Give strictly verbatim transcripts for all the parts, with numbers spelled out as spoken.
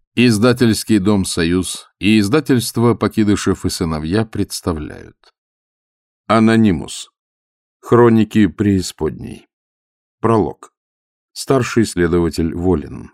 Издательский дом «Союз» и издательство «Покидышев и сыновья» представляют. Анонимус. Хроники преисподней. Пролог. Старший следователь Волин.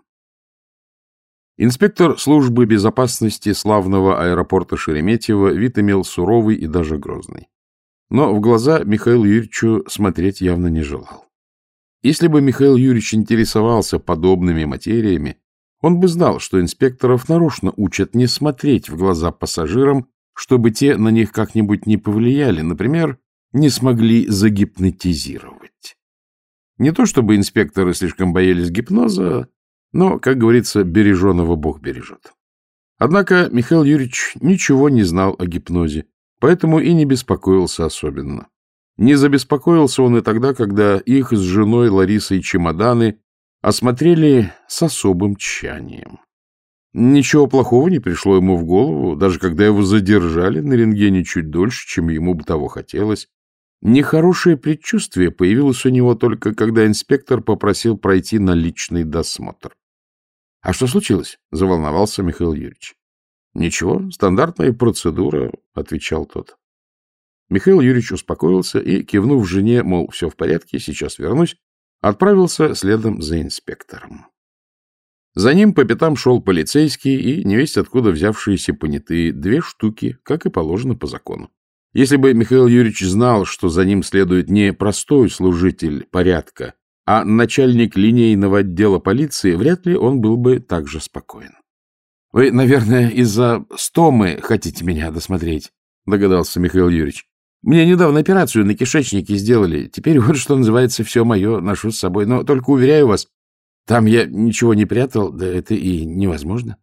Инспектор службы безопасности славного аэропорта Шереметьево вид имел суровый и даже грозный. Но в глаза Михаилу Юрьевичу смотреть явно не желал. Если бы Михаил Юрьевич интересовался подобными материями, он бы знал, что инспекторов нарочно учат не смотреть в глаза пассажирам, чтобы те на них как-нибудь не повлияли, например, не смогли загипнотизировать. Не то чтобы инспекторы слишком боялись гипноза, но, как говорится, береженого Бог бережет. Однако Михаил Юрьевич ничего не знал о гипнозе, поэтому и не беспокоился особенно. Не забеспокоился он и тогда, когда их с женой Ларисой чемоданы осмотрели с особым тщанием. Ничего плохого не пришло ему в голову, даже когда его задержали на рентгене чуть дольше, чем ему бы того хотелось. Нехорошее предчувствие появилось у него только, когда инспектор попросил пройти на личный досмотр. — А что случилось? — заволновался Михаил Юрьевич. — Ничего, стандартная процедура, — отвечал тот. Михаил Юрьевич успокоился и, кивнув жене, мол, все в порядке, сейчас вернусь, отправился следом за инспектором. За ним по пятам шел полицейский и невесть откуда взявшиеся понятые две штуки, как и положено по закону. Если бы Михаил Юрьевич знал, что за ним следует не простой служитель порядка, а начальник линейного отдела полиции, вряд ли он был бы так же спокоен. — Вы, наверное, из-за стомы хотите меня досмотреть, — догадался Михаил Юрьевич. Мне недавно операцию на кишечнике сделали. Теперь вот, что называется, все мое ношу с собой. Но только уверяю вас, там я ничего не прятал, да это и невозможно.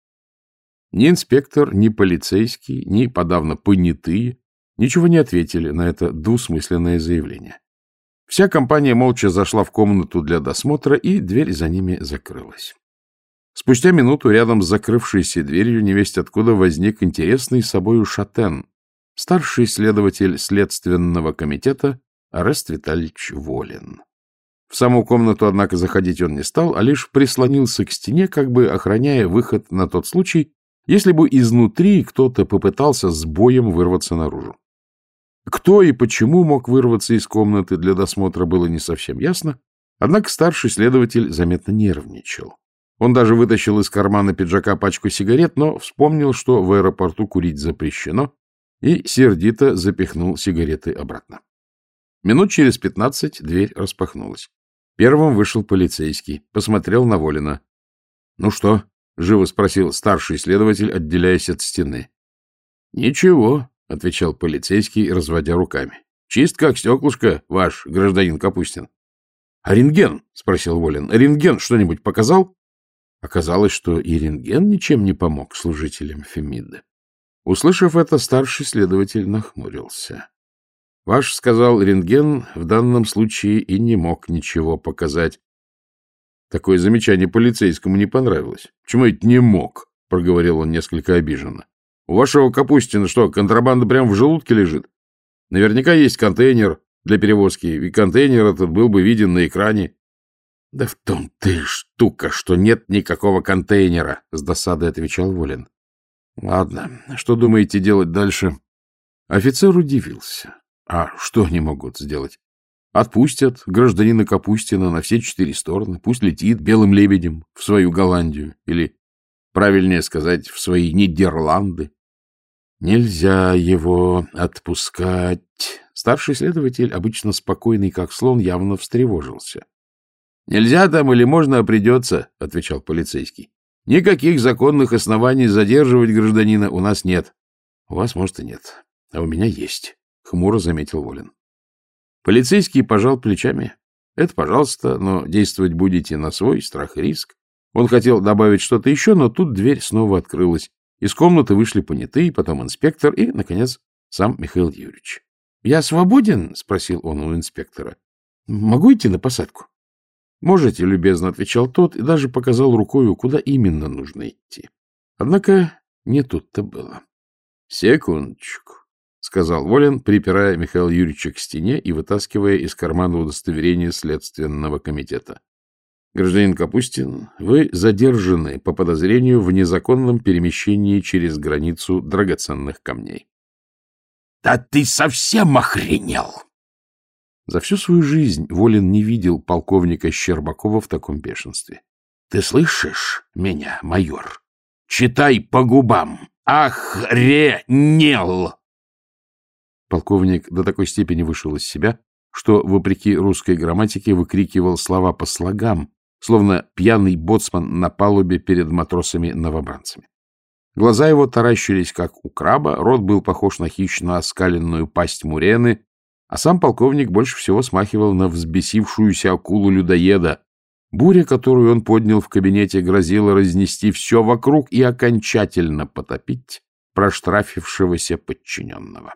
Ни инспектор, ни полицейский, ни подавно понятые ничего не ответили на это двусмысленное заявление. Вся компания молча зашла в комнату для досмотра, и дверь за ними закрылась. Спустя минуту рядом с закрывшейся дверью невесть откуда возник интересный собою шатен, старший следователь Следственного комитета Орест Витальевич Волин. В саму комнату, однако, заходить он не стал, а лишь прислонился к стене, как бы охраняя выход на тот случай, если бы изнутри кто-то попытался с боем вырваться наружу. Кто и почему мог вырваться из комнаты для досмотра, было не совсем ясно, однако старший следователь заметно нервничал. Он даже вытащил из кармана пиджака пачку сигарет, но вспомнил, что в аэропорту курить запрещено, и сердито запихнул сигареты обратно. Минут через пятнадцать дверь распахнулась. Первым вышел полицейский, посмотрел на Волина. — Ну что? — живо спросил старший следователь, отделяясь от стены. — Ничего, — отвечал полицейский, разводя руками. — Чист как стеклышко, ваш гражданин Капустин. — А рентген? — спросил Волин. — Рентген что-нибудь показал? Оказалось, что и рентген ничем не помог служителям Фемиды. Услышав это, старший следователь нахмурился. Ваш, сказал, рентген в данном случае и не мог ничего показать. Такое замечание полицейскому не понравилось. — Почему это не мог? — проговорил он несколько обиженно. — У вашего Капустина что, контрабанда прямо в желудке лежит? Наверняка есть контейнер для перевозки, и контейнер этот был бы виден на экране. — Да в том ты штука, что нет никакого контейнера, — с досадой отвечал Волин. — Ладно, что думаете делать дальше? Офицер удивился. А что они могут сделать? Отпустят гражданина Капустина на все четыре стороны, пусть летит белым лебедем в свою Голландию, или, правильнее сказать, в свои Нидерланды. Нельзя его отпускать. Старший следователь, обычно спокойный как слон, явно встревожился. — Нельзя там или можно, а придется, — отвечал полицейский. — Никаких законных оснований задерживать гражданина у нас нет. — У вас, может, и нет, а у меня есть, — хмуро заметил Волин. Полицейский пожал плечами. — Это пожалуйста, но действовать будете на свой страх и риск. Он хотел добавить что-то еще, но тут дверь снова открылась. Из комнаты вышли понятые, потом инспектор и, наконец, сам Михаил Юрьевич. — Я свободен? — спросил он у инспектора. — Могу идти на посадку? — Можете, — любезно отвечал тот и даже показал рукою, куда именно нужно идти. Однако не тут-то было. — Секундочку, — сказал Волин, припирая Михаила Юрьевича к стене и вытаскивая из кармана удостоверение Следственного комитета. Гражданин Капустин, вы задержаны по подозрению в незаконном перемещении через границу драгоценных камней. — Да ты совсем охренел! За всю свою жизнь Волин не видел полковника Щербакова в таком бешенстве. — Ты слышишь меня, майор? Читай по губам. Охренел! Полковник до такой степени вышел из себя, что, вопреки русской грамматике, выкрикивал слова по слогам, словно пьяный боцман на палубе перед матросами-новобранцами. Глаза его таращились, как у краба, рот был похож на хищно оскаленную пасть мурены, а сам полковник больше всего смахивал на взбесившуюся акулу-людоеда. Буря, которую он поднял в кабинете, грозила разнести все вокруг и окончательно потопить проштрафившегося подчиненного.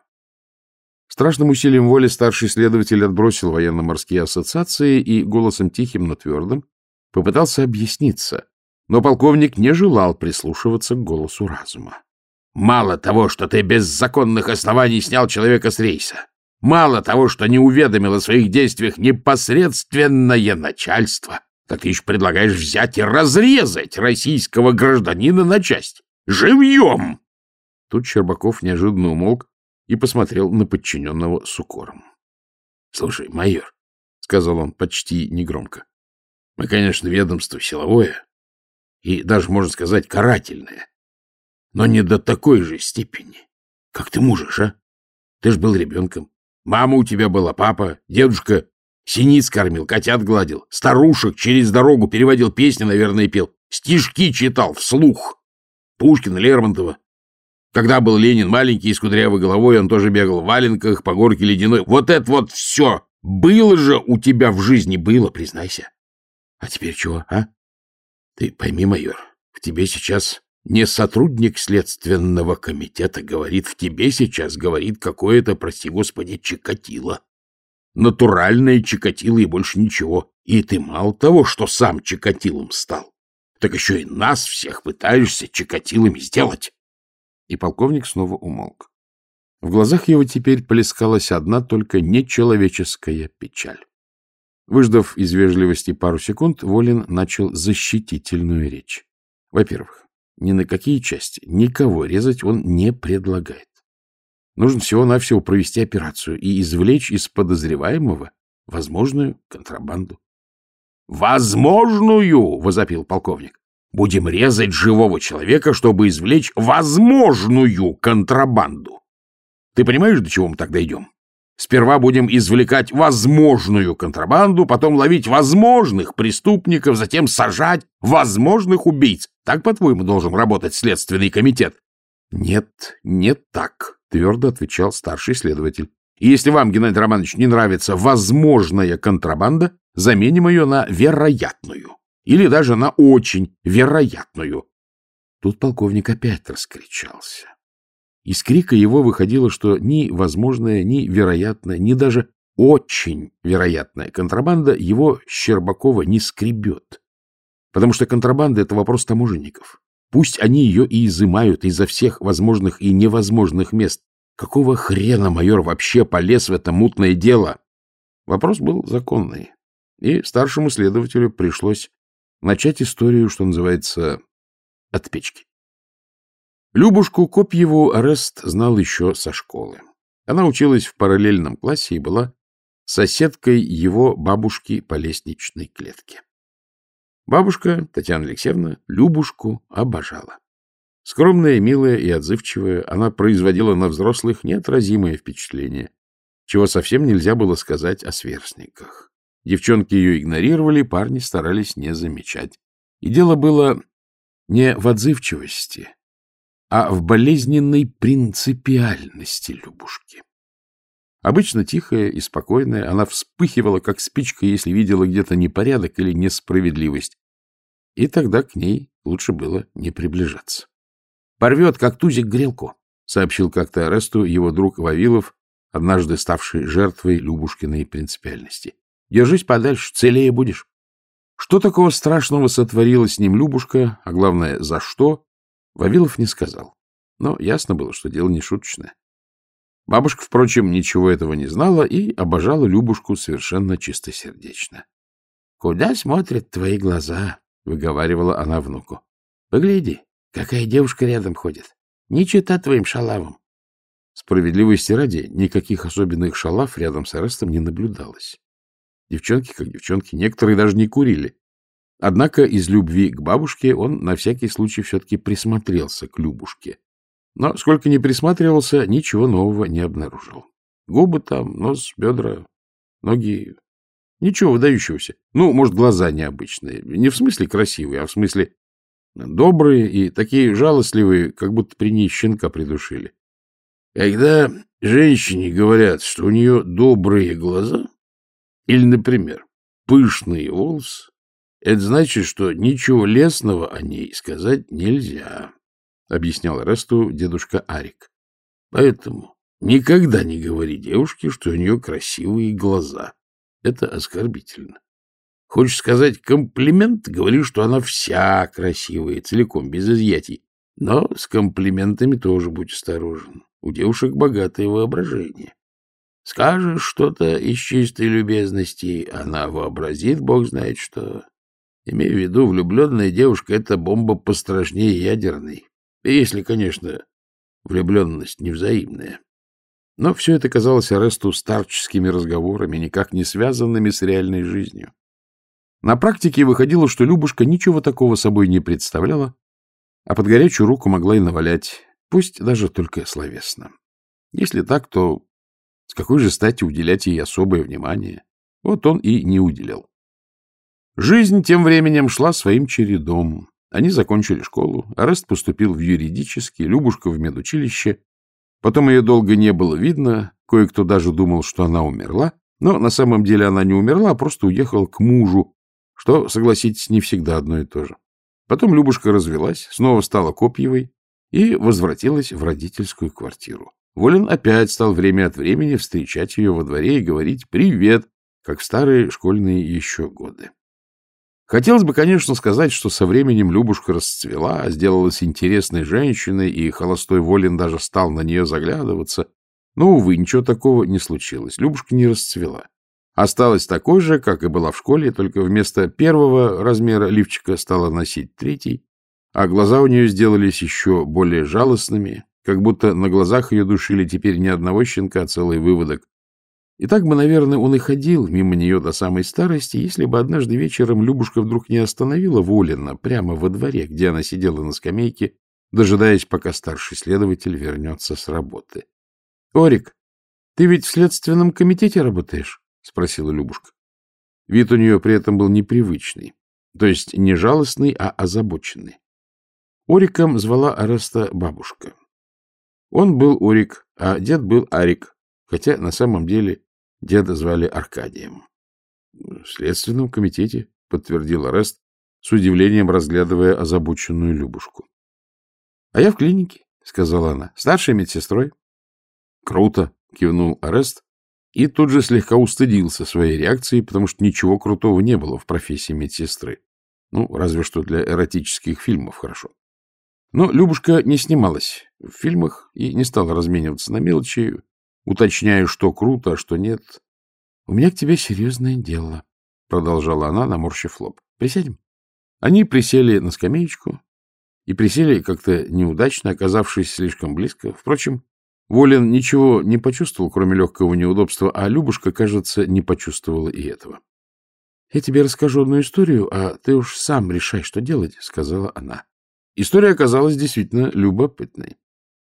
Страшным усилием воли старший следователь отбросил военно-морские ассоциации и голосом тихим, но твердым попытался объясниться, но полковник не желал прислушиваться к голосу разума. «Мало того, что ты без законных оснований снял человека с рейса, мало того, что не уведомил о своих действиях непосредственное начальство, так ты еще предлагаешь взять и разрезать российского гражданина на части. Живьем!» Тут Щербаков неожиданно умолк и посмотрел на подчиненного с укором. — Слушай, майор, — сказал он почти негромко, — мы, конечно, ведомство силовое и даже, можно сказать, карательное, но не до такой же степени. Как ты можешь, а? Ты ж был ребенком. Мама у тебя была, папа, дедушка синиц кормил, котят гладил, старушек через дорогу переводил песни, наверное, пел, стишки читал вслух. Пушкина, Лермонтова. Когда был Ленин маленький и с кудрявой головой, он тоже бегал в валенках по горке ледяной. Вот это вот все было же у тебя в жизни, было, признайся. А теперь чего, а? Ты пойми, майор, в тебе сейчас не сотрудник следственного комитета говорит, в тебе сейчас говорит какое-то, прости господи, Чикатило. Натуральное Чикатило и больше ничего. И ты мало того, что сам Чикатилом стал, так еще и нас всех пытаешься Чикатилами сделать. И полковник снова умолк. В глазах его теперь плескалась одна только нечеловеческая печаль. Выждав из вежливости пару секунд, Волин начал защитительную речь. Во-первых, ни на какие части никого резать он не предлагает. Нужно всего-навсего провести операцию и извлечь из подозреваемого возможную контрабанду. «Возможную!» — возопил полковник. «Будем резать живого человека, чтобы извлечь возможную контрабанду. Ты понимаешь, до чего мы тогда идем? Сперва будем извлекать возможную контрабанду, потом ловить возможных преступников, затем сажать возможных убийц. Так, по-твоему, должен работать Следственный комитет?» «Нет, не так», — твердо отвечал старший следователь. «И если вам, Геннадий Романович, не нравится возможная контрабанда, заменим ее на вероятную. Или даже на очень вероятную». Тут полковник опять раскричался. Из крика его выходило, что ни возможная, ни вероятная, ни даже очень вероятная контрабанда его, Щербакова, не скребет. Потому что контрабанда — это вопрос таможенников. Пусть они ее и изымают изо всех возможных и невозможных мест. Какого хрена майор вообще полез в это мутное дело? Вопрос был законный, и старшему следователю пришлось начать историю, что называется, от печки. Любушку Копьеву Арест знал еще со школы. Она училась в параллельном классе и была соседкой его бабушки по лестничной клетке. Бабушка, Татьяна Алексеевна, Любушку обожала. Скромная, милая и отзывчивая, она производила на взрослых неотразимое впечатление, чего совсем нельзя было сказать о сверстниках. Девчонки ее игнорировали, парни старались не замечать. И дело было не в отзывчивости, а в болезненной принципиальности Любушки. Обычно тихая и спокойная, она вспыхивала, как спичка, если видела где-то непорядок или несправедливость. И тогда к ней лучше было не приближаться. «Порвет, как тузик, грелку», — сообщил как-то Аресту его друг Вавилов, однажды ставший жертвой Любушкиной принципиальности. «Держись подальше, целее будешь». Что такого страшного сотворила с ним Любушка, а главное, за что, Вавилов не сказал. Но ясно было, что дело не шуточное. Бабушка, впрочем, ничего этого не знала и обожала Любушку совершенно чистосердечно. Куда смотрят твои глаза? — выговаривала она внуку. — Погляди, какая девушка рядом ходит. Не чита твоим шалавам. Справедливости ради, никаких особенных шалав рядом с Арестом не наблюдалось. Девчонки как девчонки, некоторые даже не курили. Однако из любви к бабушке он на всякий случай все-таки присмотрелся к Любушке. Но сколько ни присматривался, ничего нового не обнаружил. Губы там, нос, бедра, ноги. Ничего выдающегося. Ну, может, глаза необычные. Не в смысле красивые, а в смысле добрые и такие жалостливые, как будто при ней щенка придушили. Когда женщине говорят, что у нее добрые глаза, или, например, пышные волосы, это значит, что ничего лестного о ней сказать нельзя, — объяснял Аресту дедушка Арик. Поэтому никогда не говори девушке, что у нее красивые глаза. Это оскорбительно. Хочешь сказать комплимент, говори, что она вся красивая, целиком, без изъятий. Но с комплиментами тоже будь осторожен. У девушек богатое воображение. Скажешь что-то из чистой любезности, она вообразит, бог знает что. Имею в виду, влюбленная девушка — это бомба пострашнее ядерной. Если, конечно, влюбленность невзаимная. Но все это казалось Аресту старческими разговорами, никак не связанными с реальной жизнью. На практике выходило, что Любушка ничего такого собой не представляла, а под горячую руку могла и навалять, пусть даже только словесно. Если так, то с какой же стати уделять ей особое внимание? Вот он и не уделял. Жизнь тем временем шла своим чередом. Они закончили школу, Арест поступил в юридический, Любушка в медучилище. Потом ее долго не было видно, кое-кто даже думал, что она умерла, но на самом деле она не умерла, а просто уехала к мужу, что, согласитесь, не всегда одно и то же. Потом Любушка развелась, снова стала Копьевой и возвратилась в родительскую квартиру. Волин опять стал время от времени встречать ее во дворе и говорить «привет», как в старые школьные еще годы. Хотелось бы, конечно, сказать, что со временем Любушка расцвела, сделалась интересной женщиной, и холостой Волин даже стал на нее заглядываться. Но, увы, ничего такого не случилось. Любушка не расцвела. Осталась такой же, как и была в школе, только вместо первого размера лифчика стала носить третий, а глаза у нее сделались еще более жалостными, как будто на глазах ее душили теперь не одного щенка, а целый выводок. И так бы, наверное, он и ходил мимо нее до самой старости, если бы однажды вечером Любушка вдруг не остановила Волина прямо во дворе, где она сидела на скамейке, дожидаясь, пока старший следователь вернется с работы. — Орик, ты ведь в следственном комитете работаешь? — спросила Любушка. Вид у нее при этом был непривычный, то есть не жалостный, а озабоченный. Ориком звала Ареста бабушка. Он был Орик, а дед был Арик, хотя на самом деле деда звали Аркадием. — В следственном комитете, — подтвердил Арест, с удивлением разглядывая озабоченную Любушку. — А я в клинике, — сказала она, — старшей медсестрой. — Круто, — кивнул Арест и тут же слегка устыдился своей реакцией, потому что ничего крутого не было в профессии медсестры. Ну, разве что для эротических фильмов хорошо. Но Любушка не снималась в фильмах и не стала размениваться на мелочи, уточняя, что круто, а что нет. — У меня к тебе серьезное дело, — продолжала она, наморщив лоб. — Присядем? Они присели на скамеечку и присели как-то неудачно, оказавшись слишком близко. Впрочем, Волин ничего не почувствовал, кроме легкого неудобства, а Любушка, кажется, не почувствовала и этого. — Я тебе расскажу одну историю, а ты уж сам решай, что делать, — сказала она. История оказалась действительно любопытной.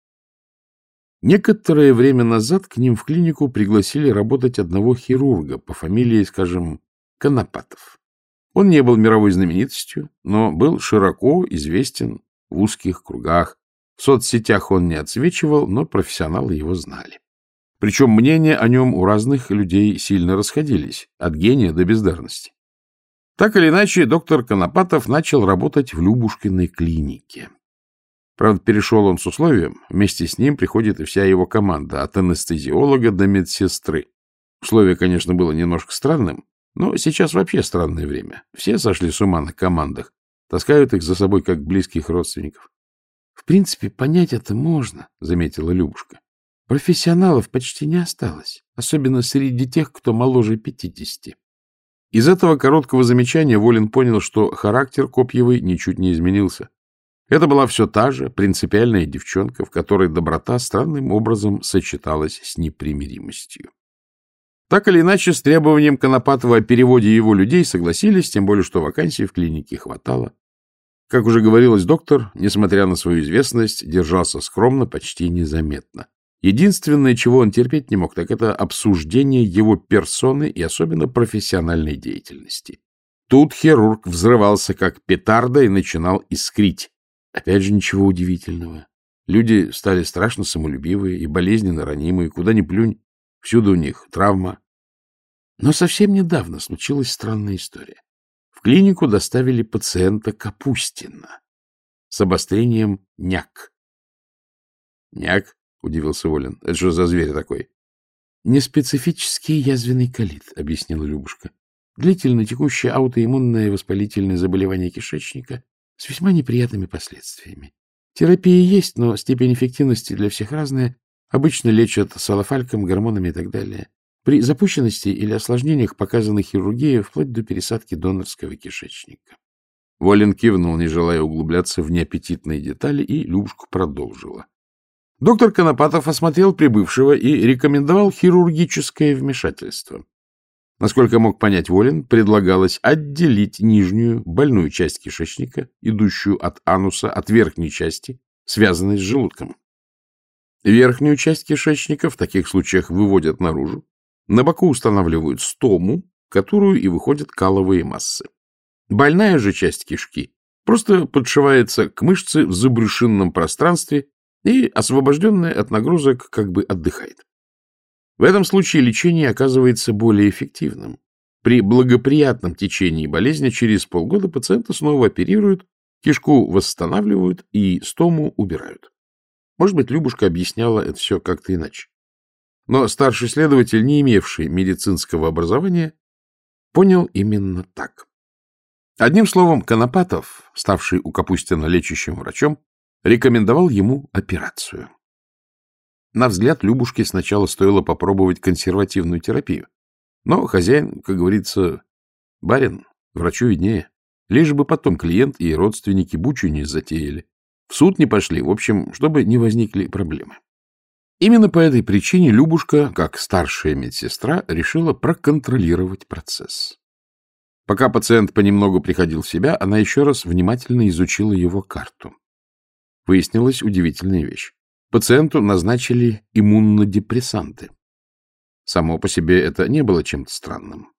Некоторое время назад к ним в клинику пригласили работать одного хирурга по фамилии, скажем, Конопатов. Он не был мировой знаменитостью, но был широко известен в узких кругах. В соцсетях он не отсвечивал, но профессионалы его знали. Причем мнения о нем у разных людей сильно расходились, от гения до бездарности. Так или иначе, доктор Конопатов начал работать в Любушкиной клинике. Правда, перешел он с условием, вместе с ним приходит и вся его команда, от анестезиолога до медсестры. Условие, конечно, было немножко странным, но сейчас вообще странное время. Все сошли с ума на командах, таскают их за собой как близких родственников. — В принципе, понять это можно, — заметила Любушка. — Профессионалов почти не осталось, особенно среди тех, кто моложе пятидесяти. Из этого короткого замечания Волин понял, что характер Копьевой ничуть не изменился. Это была все та же принципиальная девчонка, в которой доброта странным образом сочеталась с непримиримостью. Так или иначе, с требованием Конопатова о переводе его людей согласились, тем более, что вакансий в клинике хватало. Как уже говорилось, доктор, несмотря на свою известность, держался скромно, почти незаметно. Единственное, чего он терпеть не мог, так это обсуждение его персоны и особенно профессиональной деятельности. Тут хирург взрывался как петарда и начинал искрить. Опять же, ничего удивительного. Люди стали страшно самолюбивые и болезненно ранимые, куда ни плюнь, всюду у них травма. Но совсем недавно случилась странная история. В клинику доставили пациента Капустина с обострением няк. Няк? — удивился Волин. — Это что за зверь такой? — Неспецифический язвенный колит, — объяснила Любушка. — Длительно текущее аутоиммунное воспалительное заболевание кишечника с весьма неприятными последствиями. Терапия есть, но степень эффективности для всех разная. Обычно лечат салофальком, гормонами и так далее. При запущенности или осложнениях показана хирургия вплоть до пересадки донорского кишечника. Волин кивнул, не желая углубляться в неаппетитные детали, и Любушка продолжила. Доктор Конопатов осмотрел прибывшего и рекомендовал хирургическое вмешательство. Насколько мог понять Волин, предлагалось отделить нижнюю больную часть кишечника, идущую от ануса, от верхней части, связанной с желудком. Верхнюю часть кишечника в таких случаях выводят наружу, на боку устанавливают стому, в которую и выходят каловые массы. Больная же часть кишки просто подшивается к мышце в забрюшинном пространстве и, освобожденная от нагрузок, как бы отдыхает. В этом случае лечение оказывается более эффективным. При благоприятном течении болезни через полгода пациента снова оперируют, кишку восстанавливают и стому убирают. Может быть, Любушка объясняла это все как-то иначе. Но старший следователь, не имевший медицинского образования, понял именно так. Одним словом, Конопатов, ставший у Капустина лечащим врачом, рекомендовал ему операцию. На взгляд Любушке сначала стоило попробовать консервативную терапию. Но хозяин, как говорится, барин, врачу виднее. Лишь бы потом клиент и родственники бучу не затеяли. В суд не пошли, в общем, чтобы не возникли проблемы. Именно по этой причине Любушка, как старшая медсестра, решила проконтролировать процесс. Пока пациент понемногу приходил в себя, она еще раз внимательно изучила его карту. Выяснилась удивительная вещь. Пациенту назначили иммунодепрессанты. Само по себе это не было чем-то странным.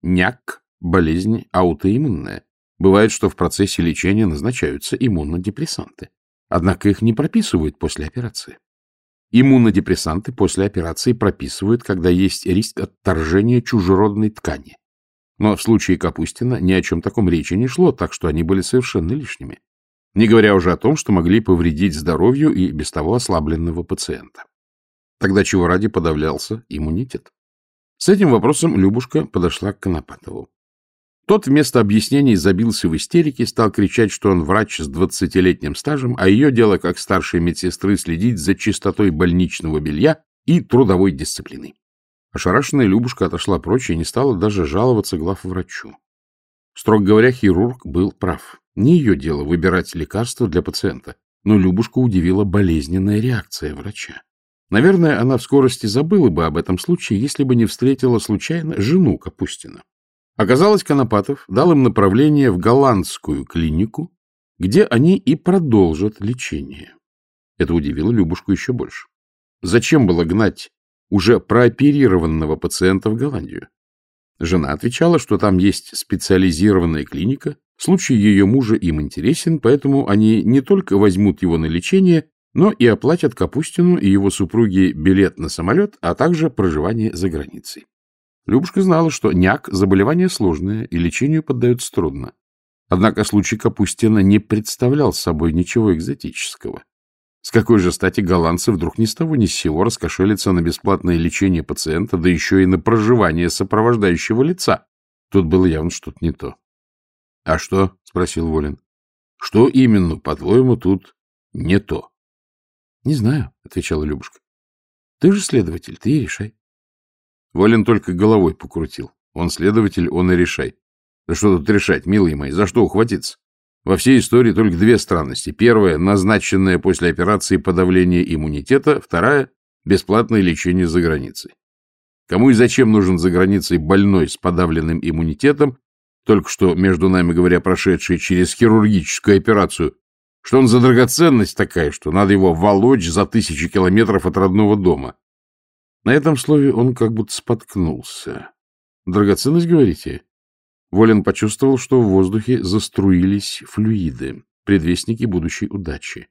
Няк – болезнь аутоиммунная. Бывает, что в процессе лечения назначаются иммунодепрессанты. Однако их не прописывают после операции. Иммунодепрессанты после операции прописывают, когда есть риск отторжения чужеродной ткани. Но в случае Капустина ни о чем таком речи не шло, так что они были совершенно лишними. Не говоря уже о том, что могли повредить здоровью и без того ослабленного пациента. Тогда чего ради подавлялся иммунитет? С этим вопросом Любушка подошла к Конопатову. Тот вместо объяснений забился в истерике, стал кричать, что он врач с двадцатилетним стажем, а ее дело, как старшей медсестры, следить за чистотой больничного белья и трудовой дисциплиной. Ошарашенная Любушка отошла прочь и не стала даже жаловаться главврачу. Строго говоря, хирург был прав. Не ее дело выбирать лекарства для пациента, но Любушку удивила болезненная реакция врача. Наверное, она в скорости забыла бы об этом случае, если бы не встретила случайно жену Капустина. Оказалось, Конопатов дал им направление в голландскую клинику, где они и продолжат лечение. Это удивило Любушку еще больше. Зачем было гнать уже прооперированного пациента в Голландию? Жена отвечала, что там есть специализированная клиника, случай ее мужа им интересен, поэтому они не только возьмут его на лечение, но и оплатят Капустину и его супруге билет на самолет, а также проживание за границей. Любушка знала, что няк – заболевание сложное и лечению поддается трудно. Однако случай Капустина не представлял собой ничего экзотического. С какой же стати голландцы вдруг ни с того ни с сего раскошелятся на бесплатное лечение пациента, да еще и на проживание сопровождающего лица? Тут было явно что-то не то. — А что? — спросил Волин. — Что именно, по-твоему, тут не то? — Не знаю, — отвечала Любушка. — Ты же следователь, ты и решай. Волин только головой покрутил. Он следователь, он и решай. Да что тут решать, милые мои, за что ухватиться? Во всей истории только две странности. Первая — назначенное после операции подавление иммунитета. Вторая — бесплатное лечение за границей. Кому и зачем нужен за границей больной с подавленным иммунитетом, только что, между нами говоря, прошедший через хирургическую операцию, что он за драгоценность такая, что надо его волочь за тысячи километров от родного дома? На этом слове он как будто споткнулся. Драгоценность, говорите? Волин почувствовал, что в воздухе заструились флюиды, предвестники будущей удачи.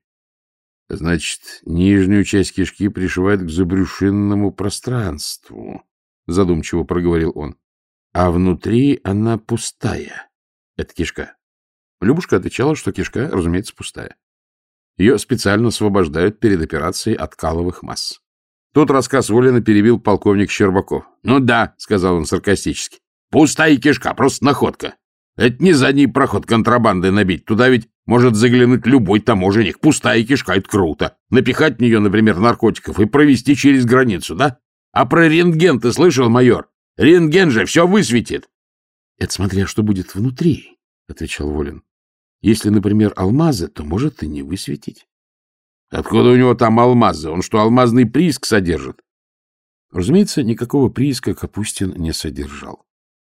Значит, нижнюю часть кишки пришивают к забрюшинному пространству, задумчиво проговорил он. А внутри она пустая. Это кишка. Любушка отвечала, что кишка, разумеется, пустая. Ее специально освобождают перед операцией от каловых масс. Тут рассказ Волина перебил полковник Щербаков. — Ну да, — сказал он саркастически, — пустая кишка, просто находка. Это не задний проход контрабанды набить. Туда ведь может заглянуть любой таможенник. Пустая кишка — это круто. Напихать в нее, например, наркотиков и провести через границу, да? А про рентген ты слышал, майор? Рентген же все высветит. — Это смотря что будет внутри, — отвечал Волин. — Если, например, алмазы, то может и не высветить. — Откуда у него там алмазы? Он что, алмазный прииск содержит? Разумеется, никакого прииска Капустин не содержал.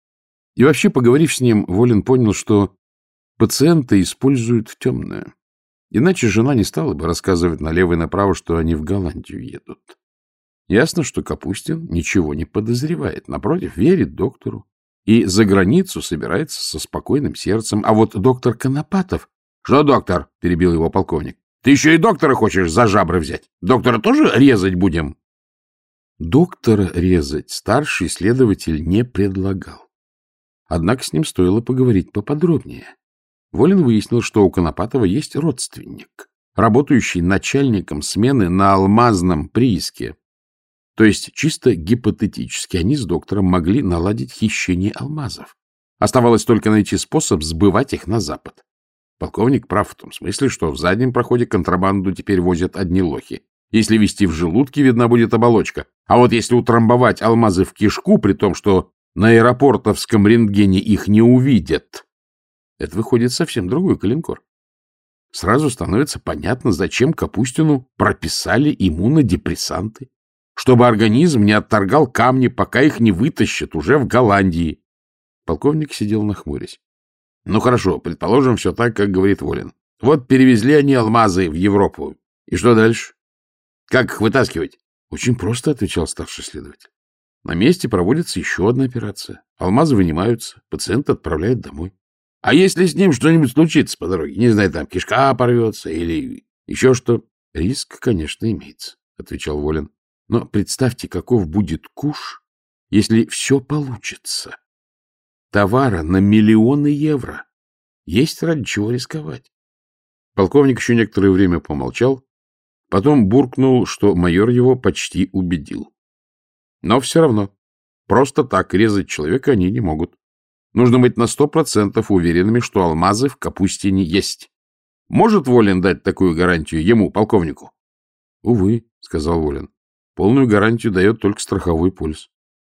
И вообще, поговорив с ним, Волин понял, что пациента используют в темное. Иначе жена не стала бы рассказывать налево и направо, что они в Голландию едут. Ясно, что Капустин ничего не подозревает. Напротив, верит доктору. И за границу собирается со спокойным сердцем. А вот доктор Конопатов... — Что, доктор? — перебил его полковник. — Ты еще и доктора хочешь за жабры взять? Доктора тоже резать будем? Доктора резать старший следователь не предлагал. Однако с ним стоило поговорить поподробнее. Волин выяснил, что у Конопатова есть родственник, работающий начальником смены на алмазном прииске. То есть, чисто гипотетически, они с доктором могли наладить хищение алмазов. Оставалось только найти способ сбывать их на Запад. Полковник прав в том смысле, что в заднем проходе контрабанду теперь возят одни лохи. Если везти в желудке, видна будет оболочка. А вот если утрамбовать алмазы в кишку, при том, что на аэропортовском рентгене их не увидят, это выходит совсем другой калинкор. Сразу становится понятно, зачем Капустину прописали иммунодепрессанты. Чтобы организм не отторгал камни, пока их не вытащат уже в Голландии. Полковник сидел нахмурясь. Ну хорошо, предположим, все так, как говорит Волин. Вот перевезли они алмазы в Европу. И что дальше? Как их вытаскивать? Очень просто, отвечал старший следователь. На месте проводится еще одна операция. Алмазы вынимаются, пациента отправляют домой. А если с ним что-нибудь случится по дороге? Не знаю, там кишка порвется или еще что? Риск, конечно, имеется, отвечал Волин. Но представьте, каков будет куш, если все получится. Товара на миллионы евро. Есть ради чего рисковать. Полковник еще некоторое время помолчал, потом буркнул, что майор его почти убедил. Но все равно, просто так резать человека они не могут. Нужно быть на сто процентов уверенными, что алмазы в Капустине есть. Может Волин дать такую гарантию ему, полковнику? — Увы, — сказал Волин. — Полную гарантию дает только страховой полис.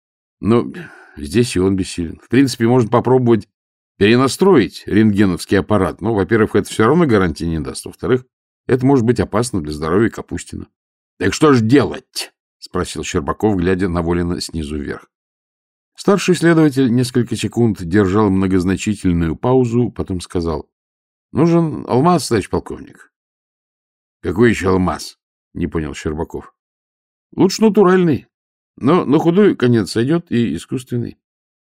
Но здесь и он бессилен. В принципе, можно попробовать перенастроить рентгеновский аппарат. Но, во-первых, это все равно гарантии не даст. Во-вторых, это может быть опасно для здоровья Капустина. — Так что ж делать? — спросил Щербаков, глядя на Волина снизу вверх. Старший следователь несколько секунд держал многозначительную паузу, потом сказал. — Нужен алмаз, товарищ полковник. — Какой еще алмаз? — не понял Щербаков. — Лучше натуральный, но на худой конец сойдет и искусственный.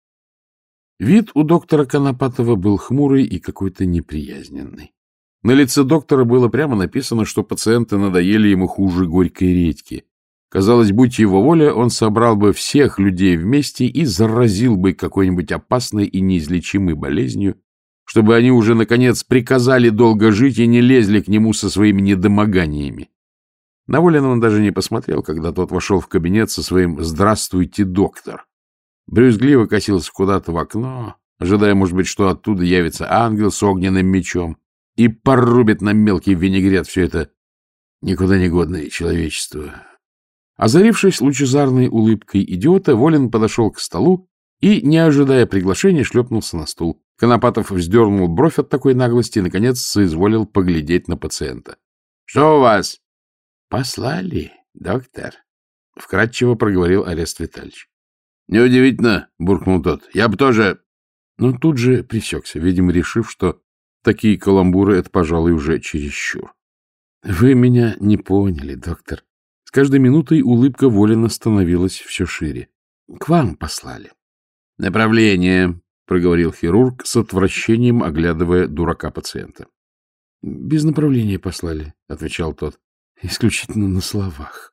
Вид у доктора Конопатова был хмурый и какой-то неприязненный. На лице доктора было прямо написано, что пациенты надоели ему хуже горькой редьки. Казалось, будь его воля, он собрал бы всех людей вместе и заразил бы какой-нибудь опасной и неизлечимой болезнью, чтобы они уже, наконец, приказали долго жить и не лезли к нему со своими недомоганиями. На Волина он даже не посмотрел, когда тот вошел в кабинет со своим «Здравствуйте, доктор». Брюзгливо косился куда-то в окно, ожидая, может быть, что оттуда явится ангел с огненным мечом и порубит на мелкий винегрет все это никуда не годное человечество. Озарившись лучезарной улыбкой идиота, Волин подошел к столу и, не ожидая приглашения, шлепнулся на стул. Конопатов вздернул бровь от такой наглости и, наконец, соизволил поглядеть на пациента. — Что у вас? — Послали, доктор, — вкратчиво проговорил Арест Витальевич. — Неудивительно, — буркнул тот. — Я бы тоже... Но тут же пресекся, видимо, решив, что такие каламбуры — это, пожалуй, уже чересчур. — Вы меня не поняли, доктор. С каждой минутой улыбка Волина становилась все шире. — К вам послали. — Направление, — проговорил хирург с отвращением, оглядывая дурака пациента. — Без направления послали, — отвечал тот. — Исключительно на словах.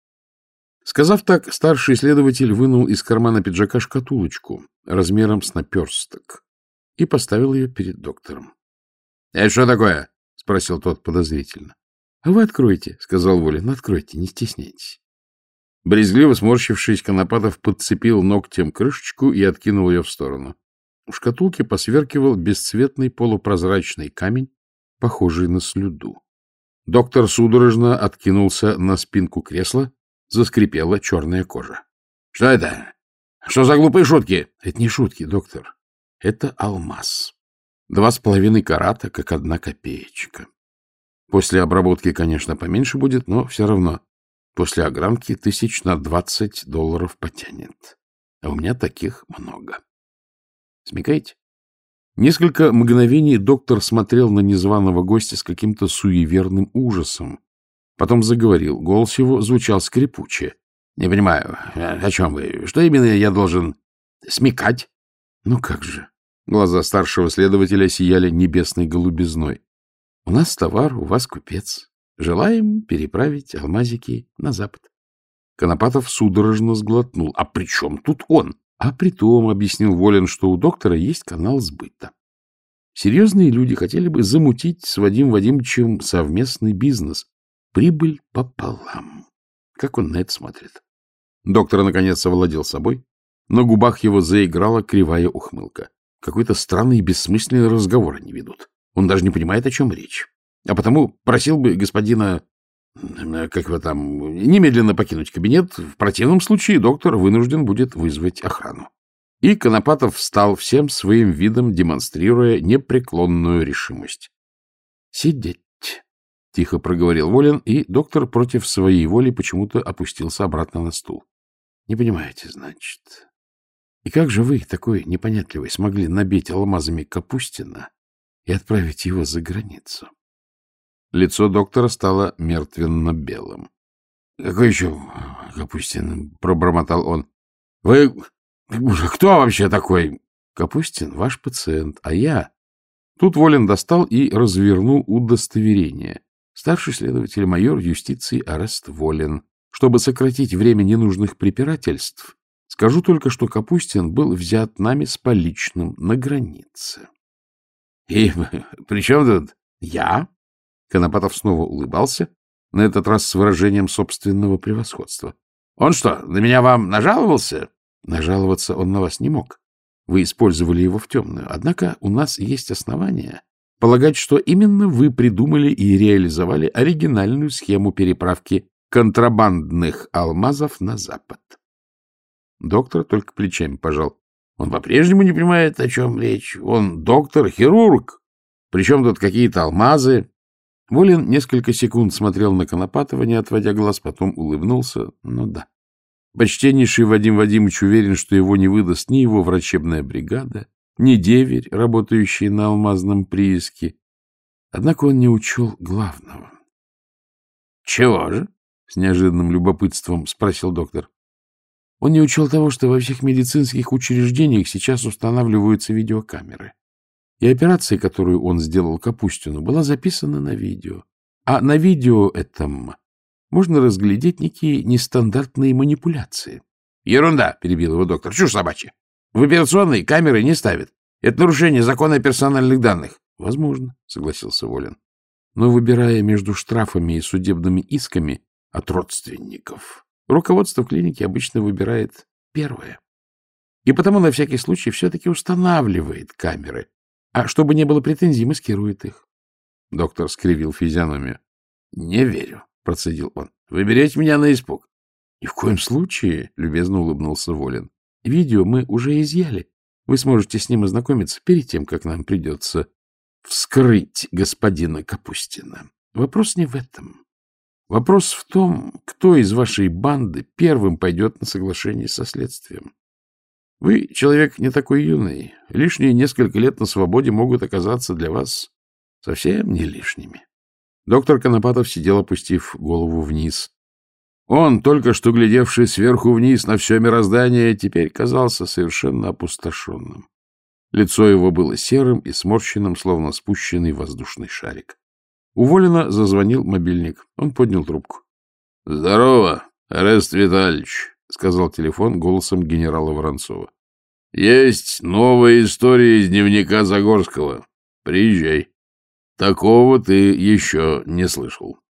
Сказав так, старший следователь вынул из кармана пиджака шкатулочку размером с наперсток и поставил ее перед доктором. — Это что такое? — спросил тот подозрительно. — А вы откройте, — сказал Волин. — Откройте, не стесняйтесь. Брезгливо сморщившись, Конопатов подцепил ногтем крышечку и откинул ее в сторону. В шкатулке посверкивал бесцветный полупрозрачный камень, похожий на слюду. Доктор судорожно откинулся на спинку кресла, заскрипела черная кожа. — Что это? Что за глупые шутки? — Это не шутки, доктор. Это алмаз. Два с половиной карата, как одна копеечка. После обработки, конечно, поменьше будет, но все равно. После огранки тысяч на двадцать долларов потянет. А у меня таких много. Смекаете? Несколько мгновений доктор смотрел на незваного гостя с каким-то суеверным ужасом. Потом заговорил. Голос его звучал скрипуче. — Не понимаю, о чем вы? Что именно я должен смекать? — Ну как же? Глаза старшего следователя сияли небесной голубизной. — У нас товар, у вас купец. Желаем переправить алмазики на запад. Конопатов судорожно сглотнул. — А при чем тут он? — А при том, — объяснил Волин, — что у доктора есть канал сбыта. Серьезные люди хотели бы замутить с Вадимом Вадимовичем совместный бизнес. Прибыль пополам. Как он на это смотрит? Доктор, наконец, овладел собой. На губах его заиграла кривая ухмылка. Какой-то странный и бессмысленный разговор они ведут. Он даже не понимает, о чем речь. А потому просил бы господина, как его там, немедленно покинуть кабинет. В противном случае доктор вынужден будет вызвать охрану. И Конопатов встал всем своим видом, демонстрируя непреклонную решимость. — Сидеть. — тихо проговорил Волин, и доктор против своей воли почему-то опустился обратно на стул. — Не понимаете, значит. И как же вы, такой непонятливый, смогли набить алмазами Капустина и отправить его за границу? Лицо доктора стало мертвенно-белым. — Какой еще Капустин? — пробормотал он. — Вы кто вообще такой? — Капустин — ваш пациент, а я... Тут Волин достал и развернул удостоверение. Старший следователь майор юстиции Арест Волин. Чтобы сократить время ненужных препирательств, скажу только, что Капустин был взят нами с поличным на границе. — И при чем тут я? Конопатов снова улыбался, на этот раз с выражением собственного превосходства. — Он что, на меня вам нажаловался? — Нажаловаться он на вас не мог. Вы использовали его в темную. Однако у нас есть основания полагать, что именно вы придумали и реализовали оригинальную схему переправки контрабандных алмазов на Запад. Доктор только плечами пожал. Он по-прежнему не понимает, о чем речь. Он доктор-хирург. Причем тут какие-то алмазы. Волин несколько секунд смотрел на Конопатова, не отводя глаз, потом улыбнулся. Ну да. Почтеннейший Вадим Вадимович уверен, что его не выдаст ни его врачебная бригада, ни деверь, работающий на алмазном прииске. Однако он не учел главного. — Чего же? — с неожиданным любопытством спросил доктор. Он не учел того, что во всех медицинских учреждениях сейчас устанавливаются видеокамеры. И операция, которую он сделал Капустину, была записана на видео. А на видео этом можно разглядеть некие нестандартные манипуляции. — Ерунда, — перебил его доктор, — чушь собачья. В операционной камеры не ставят. Это нарушение закона о персональных данных. — Возможно, — согласился Волин. Но, выбирая между штрафами и судебными исками от родственников, руководство клиники обычно выбирает первое. И потому на всякий случай все-таки устанавливает камеры. А чтобы не было претензий, маскирует их. Доктор скривил физиономию. — Не верю, — процедил он. — Вы берете меня на испуг. — Ни в коем случае, — любезно улыбнулся Волин. Видео мы уже изъяли. Вы сможете с ним ознакомиться перед тем, как нам придется вскрыть господина Капустина. Вопрос не в этом. Вопрос в том, кто из вашей банды первым пойдет на соглашение со следствием. Вы человек не такой юный. Лишние несколько лет на свободе могут оказаться для вас совсем не лишними. Доктор Конопатов сидел, опустив голову вниз. Он, только что глядевший сверху вниз на все мироздание, теперь казался совершенно опустошенным. Лицо его было серым и сморщенным, словно спущенный воздушный шарик. У Волина зазвонил мобильник. Он поднял трубку. — Здорово, Орест Витальевич, — сказал телефон голосом генерала Воронцова. — Есть новая история из дневника Загорского. Приезжай. Такого ты еще не слышал.